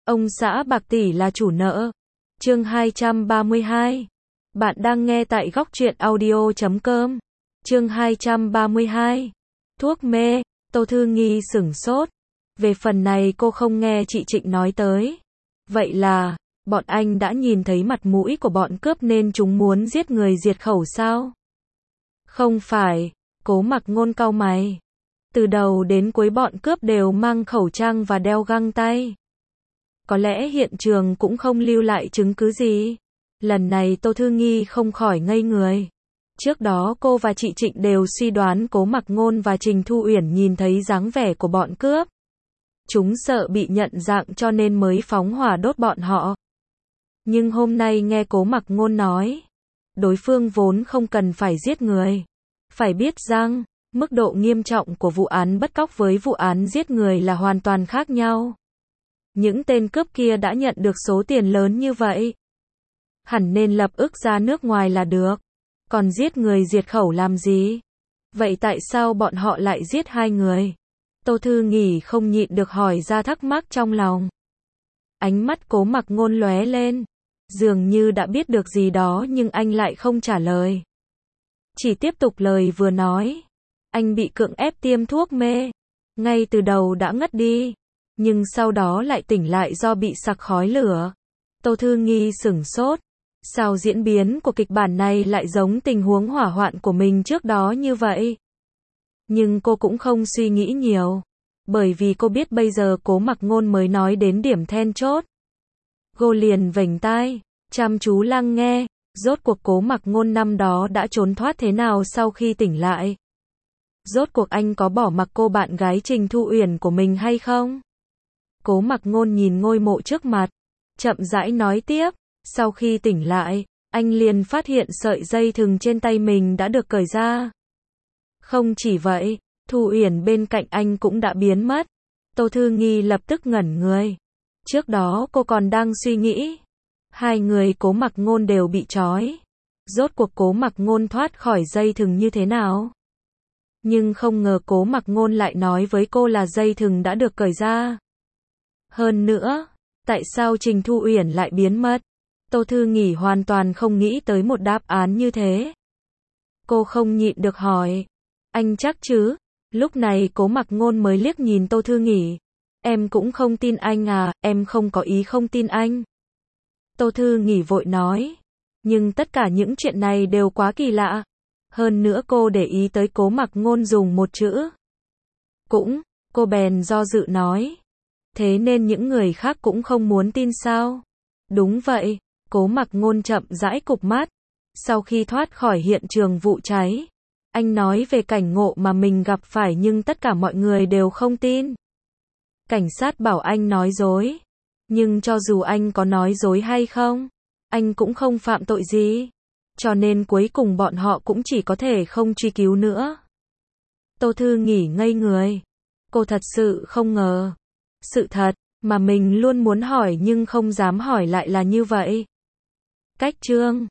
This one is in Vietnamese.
Ông xã bạc tỷ là chủ nợ. Chương 232. Bạn đang nghe tại góc truyện audio.com. Chương 232. Thuốc mê. Tô Thư Nghi sửng sốt. Về phần này cô không nghe chị Trịnh nói tới. Vậy là, bọn anh đã nhìn thấy mặt mũi của bọn cướp nên chúng muốn giết người diệt khẩu sao? Không phải, Cố Mặc Ngôn cau mày. Từ đầu đến cuối bọn cướp đều mang khẩu trang và đeo găng tay. Có lẽ hiện trường cũng không lưu lại chứng cứ gì. Lần này Tô Thư Nghi không khỏi ngây người. Trước đó cô và chị Trịnh đều suy đoán Cố Mặc Ngôn và Trình Thu Uyển nhìn thấy dáng vẻ của bọn cướp. Chúng sợ bị nhận dạng cho nên mới phóng hỏa đốt bọn họ. Nhưng hôm nay nghe Cố Mặc Ngôn nói, đối phương vốn không cần phải giết người. Phải biết rằng, mức độ nghiêm trọng của vụ án bắt cóc với vụ án giết người là hoàn toàn khác nhau. Những tên cướp kia đã nhận được số tiền lớn như vậy, hẳn nên lập ức ra nước ngoài là được. Còn giết người diệt khẩu làm gì? Vậy tại sao bọn họ lại giết hai người? Tô Thư Nghi không nhịn được hỏi ra thắc mắc trong lòng. Ánh mắt Cố Mặc Ngôn lóe lên, dường như đã biết được gì đó nhưng anh lại không trả lời. Chỉ tiếp tục lời vừa nói. Anh bị cưỡng ép tiêm thuốc mê, ngay từ đầu đã ngất đi, nhưng sau đó lại tỉnh lại do bị sặc khói lửa. Tô Thư Nghi sửng sốt. Sao diễn biến của kịch bản này lại giống tình huống hỏa hoạn của mình trước đó như vậy? Nhưng cô cũng không suy nghĩ nhiều, bởi vì cô biết bây giờ Cố Mặc Ngôn mới nói đến điểm then chốt. Cô liền vểnh tai, chăm chú lắng nghe, rốt cuộc Cố Mặc Ngôn năm đó đã trốn thoát thế nào sau khi tỉnh lại? Rốt cuộc anh có bỏ mặc cô bạn gái Trình Thu Uyển của mình hay không? Cố Mặc Ngôn nhìn ngôi mộ trước mặt, chậm rãi nói tiếp, sau khi tỉnh lại, anh liền phát hiện sợi dây thừng trên tay mình đã được cởi ra. Không chỉ vậy, Thu Uyển bên cạnh anh cũng đã biến mất. Tô Thư Nghi lập tức ngẩn người. Trước đó cô còn đang suy nghĩ, hai người Cố Mặc Ngôn đều bị trói. Rốt cuộc Cố Mặc Ngôn thoát khỏi dây thừng như thế nào? Nhưng không ngờ Cố Mặc Ngôn lại nói với cô là dây thừng đã được cởi ra. Hơn nữa, tại sao Trình Thu Uyển lại biến mất? Tô Thư Nghi hoàn toàn không nghĩ tới một đáp án như thế. Cô không nhịn được hỏi, anh chắc chứ? Lúc này Cố Mặc Ngôn mới liếc nhìn Tô Thư Nghi. Em cũng không tin anh à, em không có ý không tin anh. Tô Thư Nghi vội nói, nhưng tất cả những chuyện này đều quá kỳ lạ. Hơn nữa cô để ý tới Cố Mặc Ngôn dùng một chữ cũng, cô bèn do dự nói. Thế nên những người khác cũng không muốn tin sao? Đúng vậy, Cố Mặc Ngôn chậm rãi cụp mắt. Sau khi thoát khỏi hiện trường vụ cháy, anh nói về cảnh ngộ mà mình gặp phải nhưng tất cả mọi người đều không tin. Cảnh sát bảo anh nói dối. Nhưng cho dù anh có nói dối hay không, anh cũng không phạm tội gì. Cho nên cuối cùng bọn họ cũng chỉ có thể không truy cứu nữa. Tô Thư Nghi ngây người. Cô thật sự không ngờ. Sự thật mà mình luôn muốn hỏi nhưng không dám hỏi lại là như vậy. Cách chương